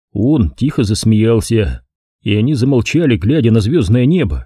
Он тихо засмеялся, и они замолчали, глядя на звездное небо.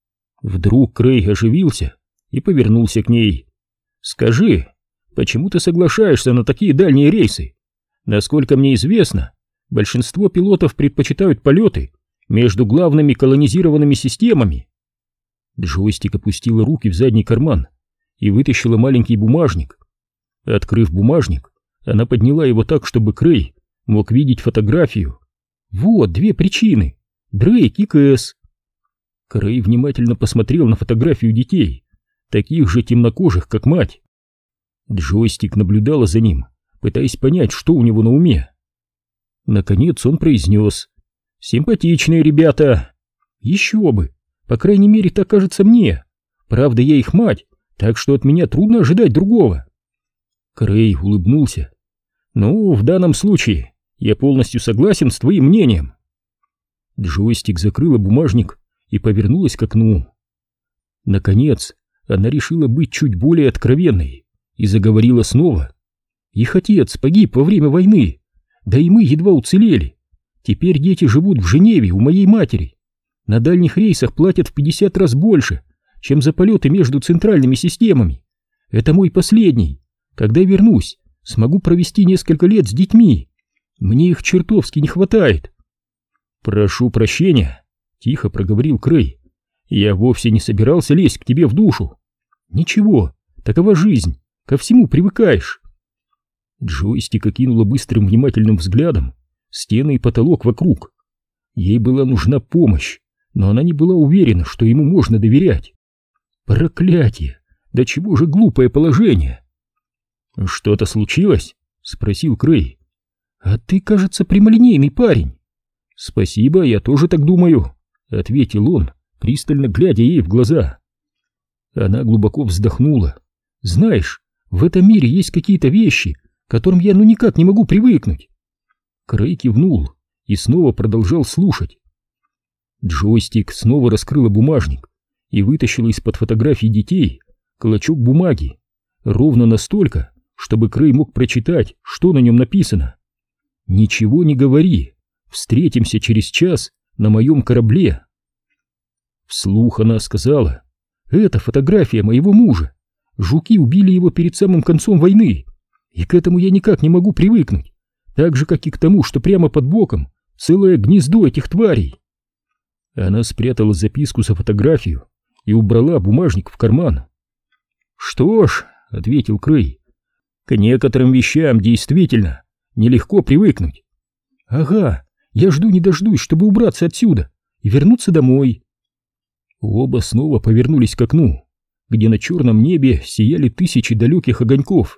Вдруг Крей оживился и повернулся к ней. «Скажи, почему ты соглашаешься на такие дальние рейсы? Насколько мне известно, большинство пилотов предпочитают полеты между главными колонизированными системами». Джойстик опустила руки в задний карман и вытащила маленький бумажник. Открыв бумажник, она подняла его так, чтобы Крей мог видеть фотографию. Вот две причины: Дрейк и Кэс. Крей внимательно посмотрел на фотографию детей, таких же темнокожих, как мать. Джойстик наблюдала за ним, пытаясь понять, что у него на уме. Наконец он произнес: «Симпатичные ребята». «Еще бы, по крайней мере, так кажется мне. Правда, я их мать, так что от меня трудно ожидать другого». Крей улыбнулся. «Ну, в данном случае я полностью согласен с твоим мнением». Джойстик закрыла бумажник и повернулась к окну. Наконец, она решила быть чуть более откровенной и заговорила снова. «Их отец погиб во время войны, да и мы едва уцелели. Теперь дети живут в Женеве у моей матери. На дальних рейсах платят в 50 раз больше, чем за полеты между центральными системами. Это мой последний. Когда я вернусь, смогу провести несколько лет с детьми. Мне их чертовски не хватает». «Прошу прощения», — тихо проговорил Крей. «Я вовсе не собирался лезть к тебе в душу». «Ничего, такова жизнь, ко всему привыкаешь». Джойстик окинула быстрым внимательным взглядом стены и потолок вокруг. Ей была нужна помощь, но она не была уверена, что ему можно доверять. Проклятие! Да чего же глупое положение! «Что-то случилось?» — спросил Крей. «А ты, кажется, прямолинейный парень». «Спасибо, я тоже так думаю», — ответил он, пристально глядя ей в глаза. Она глубоко вздохнула. «Знаешь, в этом мире есть какие-то вещи, к которым я никак не могу привыкнуть». Крей кивнул и снова продолжал слушать. Джойстик снова раскрыла бумажник и вытащила из-под фотографий детей клочок бумаги, ровно настолько, чтобы Крей мог прочитать, что на нем написано. «Ничего не говори. Встретимся через час на моем корабле». Вслух она сказала: «Это фотография моего мужа. Жуки убили его перед самым концом войны, и к этому я никак не могу привыкнуть, так же, как и к тому, что прямо под боком целое гнездо этих тварей». Она спрятала записку за фотографию и убрала бумажник в карман. «Что ж», — ответил Крей, — «к некоторым вещам действительно нелегко привыкнуть». «Ага, я жду не дождусь, чтобы убраться отсюда и вернуться домой». Оба снова повернулись к окну, где на черном небе сияли тысячи далеких огоньков.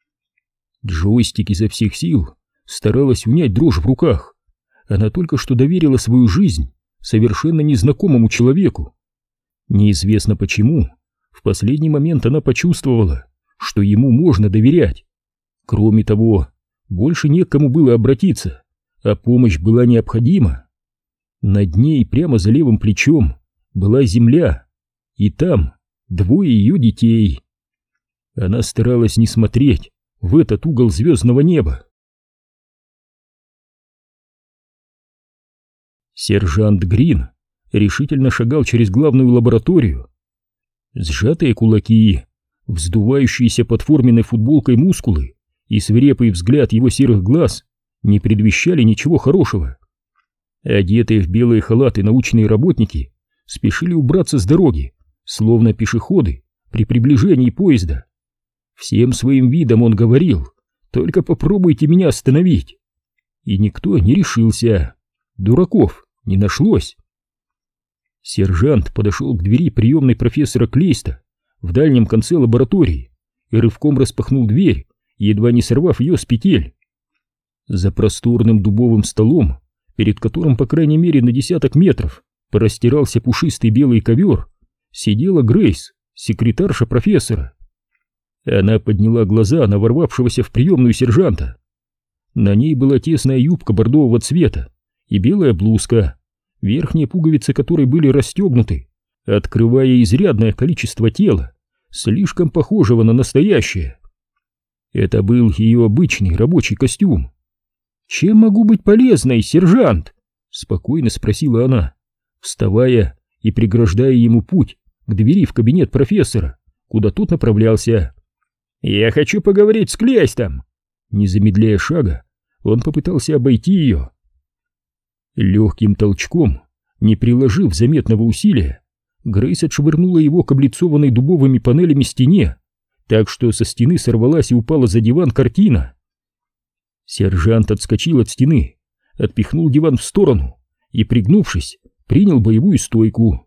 Джойстик изо всех сил старалась унять дрожь в руках. Она только что доверила свою жизнь совершенно незнакомому человеку. Неизвестно почему, в последний момент она почувствовала, что ему можно доверять. Кроме того, больше не к кому было обратиться, а помощь была необходима. Над ней прямо за левым плечом была земля, и там двое ее детей. Она старалась не смотреть в этот угол звездного неба. Сержант Грин решительно шагал через главную лабораторию. Сжатые кулаки, вздувающиеся под форменной футболкой мускулы и свирепый взгляд его серых глаз не предвещали ничего хорошего. Одетые в белые халаты научные работники спешили убраться с дороги, словно пешеходы при приближении поезда. Всем своим видом он говорил: «Только попробуйте меня остановить». И никто не решился. Дураков не нашлось. Сержант подошел к двери приемной профессора Клейста в дальнем конце лаборатории и рывком распахнул дверь, едва не сорвав ее с петель. За просторным дубовым столом, перед которым по крайней мере на 10 метров простирался пушистый белый ковер, сидела Грейс, секретарша профессора. Она подняла глаза на ворвавшегося в приемную сержанта. На ней была тесная юбка бордового цвета и белая блузка, верхние пуговицы которой были расстегнуты, открывая изрядное количество тела, слишком похожего на настоящее. Это был ее обычный рабочий костюм. «Чем могу быть полезной, сержант?» — спокойно спросила она, вставая и преграждая ему путь к двери в кабинет профессора, куда тот направлялся. «Я хочу поговорить с Клейстом!» Не замедляя шага, он попытался обойти ее. Легким толчком, не приложив заметного усилия, Грейс отшвырнула его к облицованной дубовыми панелями стене, так что со стены сорвалась и упала за диван картина. Сержант отскочил от стены, отпихнул диван в сторону и, пригнувшись, принял боевую стойку.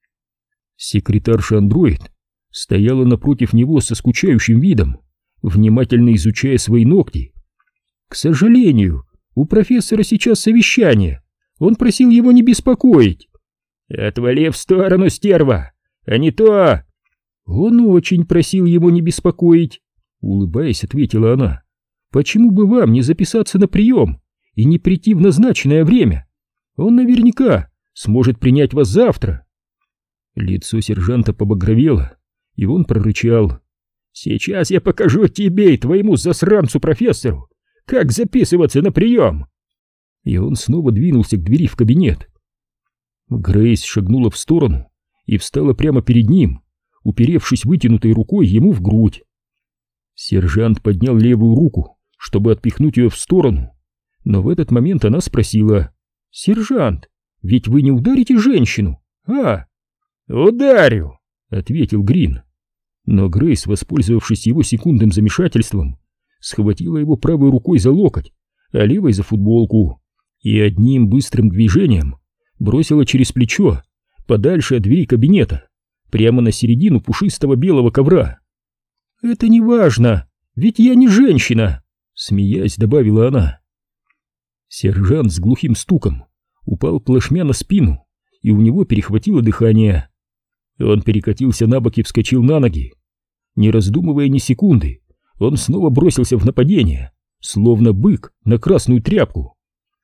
Секретарша-андроид стояла напротив него со скучающим видом, внимательно изучая свои ногти. «К сожалению, у профессора сейчас совещание. Он просил его не беспокоить». «Отвали в сторону, стерва, а не то...» «Он очень просил его не беспокоить», — улыбаясь, ответила она. «Почему бы вам не записаться на прием и не прийти в назначенное время? Он наверняка сможет принять вас завтра». Лицо сержанта побагровело, и он прорычал: «Сейчас я покажу тебе и твоему засранцу-профессору, как записываться на прием!» И он снова двинулся к двери в кабинет. Грейс шагнула в сторону и встала прямо перед ним, уперевшись вытянутой рукой ему в грудь. Сержант поднял левую руку, чтобы отпихнуть ее в сторону, но в этот момент она спросила: «Сержант, ведь вы не ударите женщину, а?» «Ударю», — ответил Грин. Но Грейс, воспользовавшись его секундным замешательством, схватила его правой рукой за локоть, а левой за футболку, и одним быстрым движением бросила через плечо, подальше от двери кабинета, прямо на середину пушистого белого ковра. «Это не важно, ведь я не женщина», — смеясь, добавила она. Сержант с глухим стуком упал плашмя на спину, и у него перехватило дыхание. Он перекатился на бок и вскочил на ноги. Не раздумывая ни секунды, он снова бросился в нападение, словно бык на красную тряпку.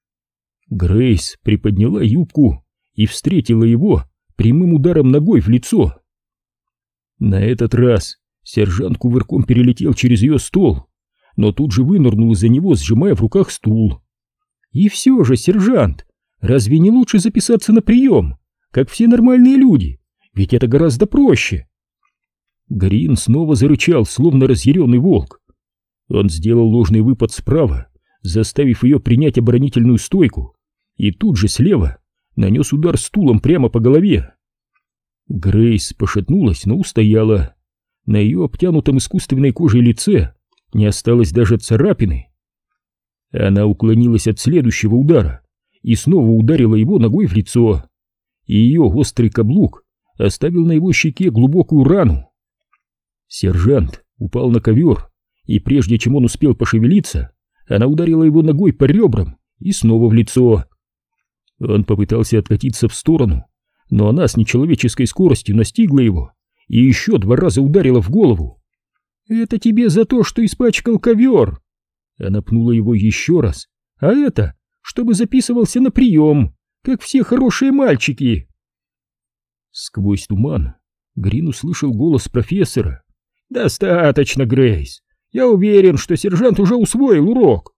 Грейс приподняла юбку и встретила его прямым ударом ногой в лицо. На этот раз сержант кувырком перелетел через ее стол, но тут же вынырнул из-за него, сжимая в руках стул. «И все же, сержант, разве не лучше записаться на прием, как все нормальные люди? Ведь это гораздо проще!» Грин снова зарычал, словно разъяренный волк. Он сделал ложный выпад справа, заставив ее принять оборонительную стойку, и тут же слева нанес удар стулом прямо по голове. Грейс пошатнулась, но устояла. На ее обтянутом искусственной кожей лице не осталось даже царапины. Она уклонилась от следующего удара и снова ударила его ногой в лицо, и ее острый каблук оставил на его щеке глубокую рану. Сержант упал на ковер, и прежде чем он успел пошевелиться, она ударила его ногой по ребрам и снова в лицо. Он попытался откатиться в сторону, но она с нечеловеческой скоростью настигла его и еще 2 раза ударила в голову. «Это тебе за то, что испачкал ковер!» Она пнула его еще раз. «А это, чтобы записывался на прием, как все хорошие мальчики!» Сквозь туман Грин услышал голос профессора. «Достаточно, Грейс. Я уверен, что сержант уже усвоил урок».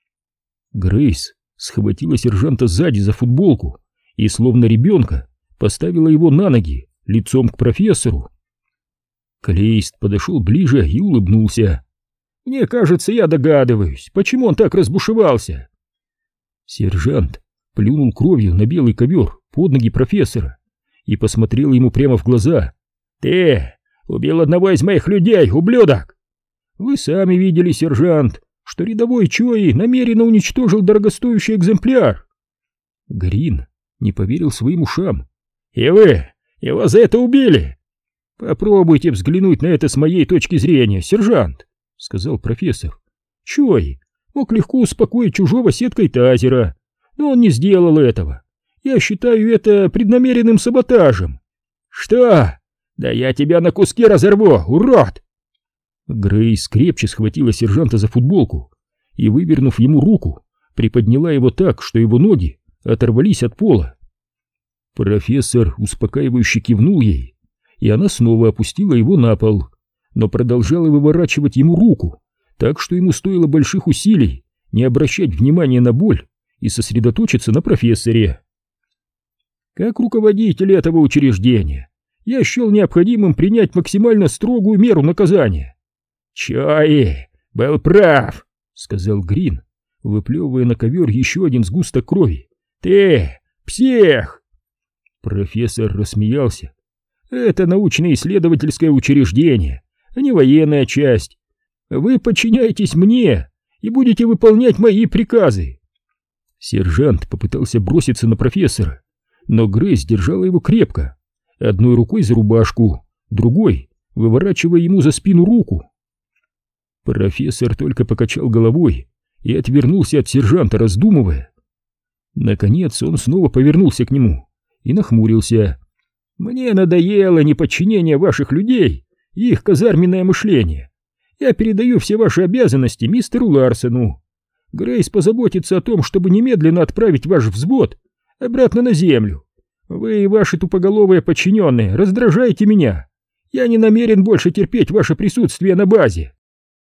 Грейс схватила сержанта сзади за футболку и, словно ребенка, поставила его на ноги, лицом к профессору. Клейст подошел ближе и улыбнулся. «Мне кажется, я догадываюсь, почему он так разбушевался». Сержант плюнул кровью на белый ковер под ноги профессора и посмотрел ему прямо в глаза. «Ты убил одного из моих людей, ублюдок!» «Вы сами видели, сержант, что рядовой Чои намеренно уничтожил дорогостоящий экземпляр». Грин не поверил своим ушам. «И вы его за это убили?» «Попробуйте взглянуть на это с моей точки зрения, сержант», — сказал профессор. «Чой мог легко успокоить чужого сеткой тазера, но он не сделал этого. Я считаю это преднамеренным саботажем». «Что? Да я тебя на куски разорву, урод!» Грейс крепче схватила сержанта за футболку и, вывернув ему руку, приподняла его так, что его ноги оторвались от пола. Профессор успокаивающе кивнул ей, и она снова опустила его на пол, но продолжала выворачивать ему руку, так что ему стоило больших усилий не обращать внимания на боль и сосредоточиться на профессоре. Как руководитель этого учреждения я счел необходимым принять максимально строгую меру наказания. «Чои был прав», — сказал Грин, выплевывая на ковер еще один сгусток крови. «Ты псих!» Профессор рассмеялся. «Это научно-исследовательское учреждение, а не военная часть. Вы подчиняетесь мне и будете выполнять мои приказы». Сержант попытался броситься на профессора, но Грейс держала его крепко, одной рукой за рубашку, другой выворачивая ему за спину руку. Профессор только покачал головой и отвернулся от сержанта, раздумывая. Наконец он снова повернулся к нему и нахмурился. «Мне надоело неподчинение ваших людей и их казарменное мышление. Я передаю все ваши обязанности мистеру Ларсону. Грейс позаботится о том, чтобы немедленно отправить ваш взвод обратно на землю. Вы и ваши тупоголовые подчиненные раздражаете меня. Я не намерен больше терпеть ваше присутствие на базе».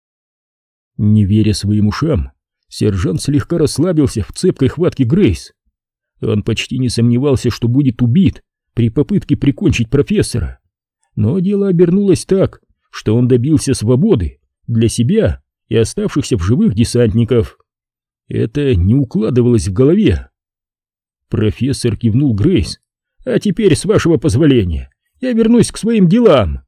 Не веря своим ушам, сержант слегка расслабился в цепкой хватке Грейс. Он почти не сомневался, что будет убит при попытке прикончить профессора. Но дело обернулось так, что он добился свободы для себя и оставшихся в живых десантников. Это не укладывалось в голове. Профессор кивнул Грейс. «А теперь, с вашего позволения, я вернусь к своим делам».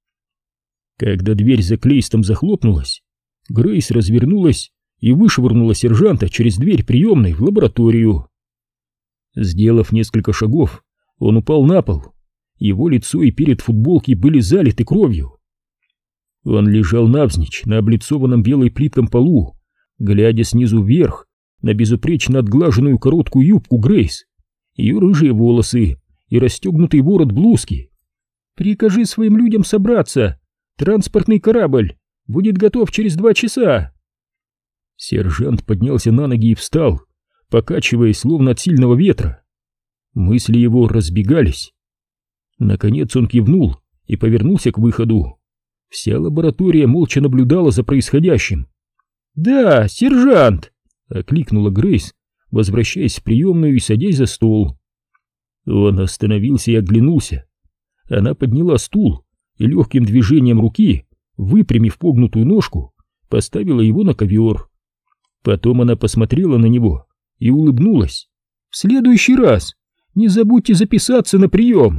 Когда дверь за Клейстом захлопнулась, Грейс развернулась и вышвырнула сержанта через дверь приемной в лабораторию. Сделав несколько шагов, он упал на пол. Его лицо и перед футболки были залиты кровью. Он лежал навзничь на облицованном белой плитком полу, глядя снизу вверх на безупречно отглаженную короткую юбку Грейс, ее рыжие волосы и расстегнутый ворот блузки. «Прикажи своим людям собраться. Транспортный корабль будет готов через 2 часа». Сержант поднялся на ноги и встал, покачиваясь словно от сильного ветра. Мысли его разбегались. Наконец он кивнул и повернулся к выходу. Вся лаборатория молча наблюдала за происходящим. «Да, сержант!» — окликнула Грейс, возвращаясь в приемную и садясь за стол. Он остановился и оглянулся. Она подняла стул и легким движением руки, выпрямив погнутую ножку, поставила его на ковер. Потом она посмотрела на него и улыбнулась. «В следующий раз не забудьте записаться на прием!»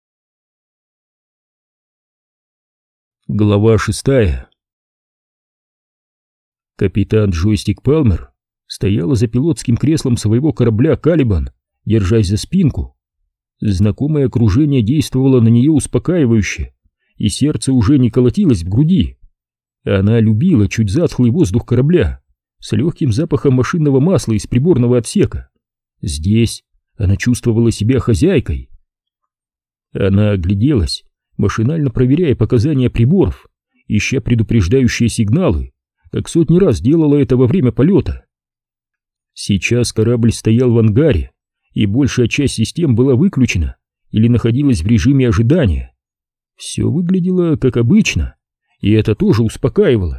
Глава 6. Капитан Джойстик Палмер стояла за пилотским креслом своего корабля «Калибан», держась за спинку. Знакомое окружение действовало на нее успокаивающе, и сердце уже не колотилось в груди. Она любила чуть затхлый воздух корабля с легким запахом машинного масла из приборного отсека. Здесь она чувствовала себя хозяйкой. Она огляделась, машинально проверяя показания приборов, ища предупреждающие сигналы, как сотни раз делала это во время полета. Сейчас корабль стоял в ангаре, и большая часть систем была выключена или находилась в режиме ожидания. Все выглядело как обычно, и это тоже успокаивало.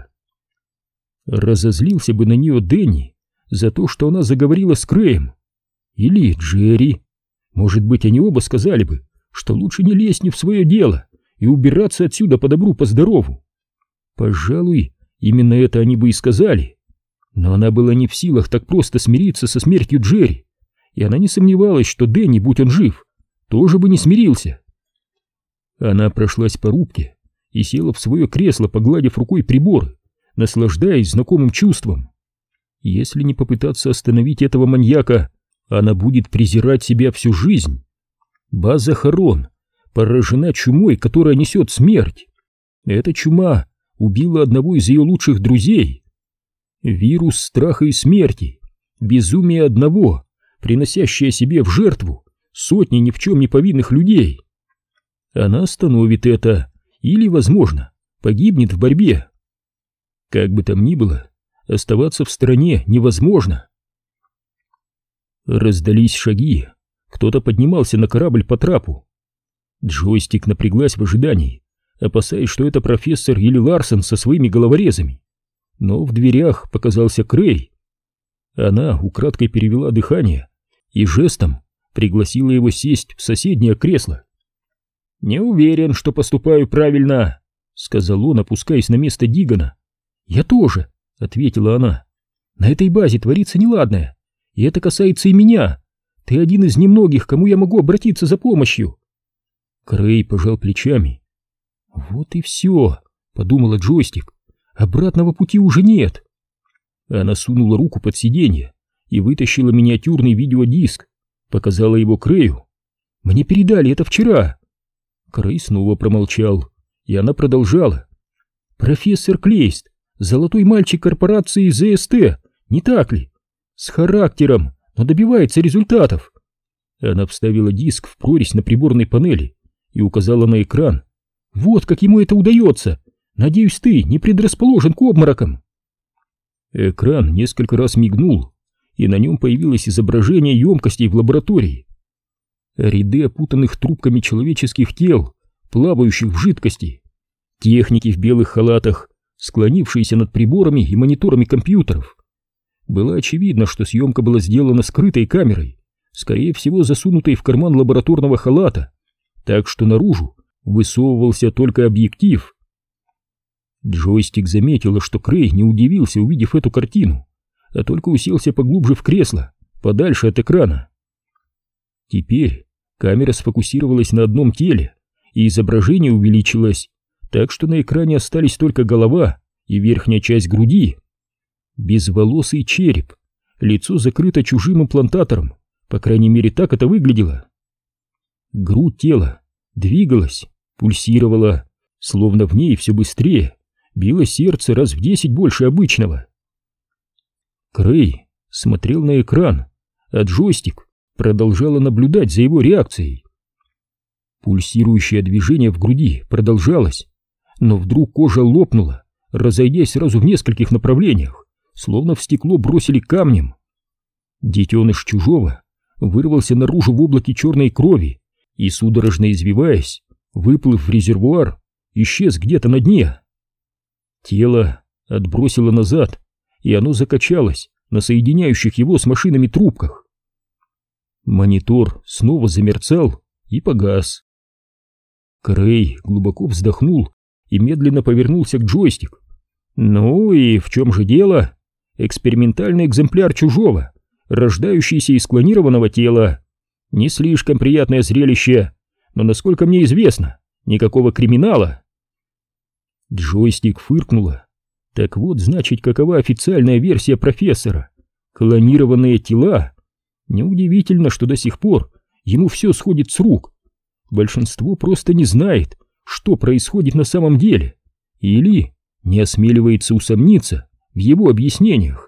Разозлился бы на нее Дэнни за то, что она заговорила с Крэем. Или Джерри. Может быть, они оба сказали бы, что лучше не лезть не в свое дело и убираться отсюда по добру, по здорову. Пожалуй, именно это они бы и сказали. Но она была не в силах так просто смириться со смертью Джерри, и она не сомневалась, что Дэнни, будь он жив, тоже бы не смирился. Она прошлась по рубке и села в свое кресло, погладив рукой приборы, наслаждаясь знакомым чувством. Если не попытаться остановить этого маньяка, она будет презирать себя всю жизнь. База Харон поражена чумой, которая несет смерть. Эта чума убила одного из ее лучших друзей. Вирус страха и смерти, безумие одного, приносящее себе в жертву сотни ни в чем не повинных людей. Она остановит это или, возможно, погибнет в борьбе. Как бы там ни было, оставаться в стороне невозможно. Раздались шаги, кто-то поднимался на корабль по трапу. Джойстик напряглась в ожидании, опасаясь, что это профессор или Ларсон со своими головорезами. Но в дверях показался Крей. Она украдкой перевела дыхание и жестом пригласила его сесть в соседнее кресло. «Не уверен, что поступаю правильно», — сказал он, опускаясь на место Дигана. «Я тоже», — ответила она. «На этой базе творится неладное, и это касается и меня. Ты один из немногих, кому я могу обратиться за помощью». Крей пожал плечами. «Вот и все», — подумала Джойстик. «Обратного пути уже нет». Она сунула руку под сиденье и вытащила миниатюрный видеодиск, показала его Крею. «Мне передали это вчера». Крей снова промолчал, и она продолжала. «Профессор Клейст, золотой мальчик корпорации ЗСТ, не так ли? С характером, но добивается результатов». Она вставила диск в прорезь на приборной панели и указала на экран. «Вот как ему это удается! Надеюсь, ты не предрасположен к обморокам!» Экран несколько раз мигнул, и на нем появилось изображение емкостей в лаборатории. Ряды опутанных трубками человеческих тел, плавающих в жидкости. Техники в белых халатах, склонившиеся над приборами и мониторами компьютеров. Было очевидно, что съемка была сделана скрытой камерой, скорее всего засунутой в карман лабораторного халата, так что наружу высовывался только объектив. Джойстик заметила, что Крей не удивился, увидев эту картину, а только уселся поглубже в кресло, подальше от экрана. Теперь камера сфокусировалась на одном теле, и изображение увеличилось, так что на экране остались только голова и верхняя часть груди. Безволосый череп, лицо закрыто чужим имплантатором, по крайней мере так это выглядело. Грудь тела двигалась, пульсировала, словно в ней все быстрее било сердце раз в 10 больше обычного. Крей смотрел на экран, а Джойстик продолжала наблюдать за его реакцией. Пульсирующее движение в груди продолжалось, но вдруг кожа лопнула, разойдясь сразу в нескольких направлениях, словно в стекло бросили камнем. Детеныш чужого вырвался наружу в облаке черной крови и, судорожно извиваясь, выплыв в резервуар, исчез где-то на дне. Тело отбросило назад, и оно закачалось на соединяющих его с машинами трубках. Монитор снова замерцал и погас. Крей глубоко вздохнул и медленно повернулся к Джойстик. «Ну и в чем же дело? Экспериментальный экземпляр чужого, рождающийся из клонированного тела. Не слишком приятное зрелище, но, насколько мне известно, никакого криминала». Джойстик фыркнула. Так вот, значит, какова официальная версия профессора. Клонированные тела. Неудивительно, что до сих пор ему все сходит с рук. Большинство просто не знает, что происходит на самом деле, или не осмеливается усомниться в его объяснениях.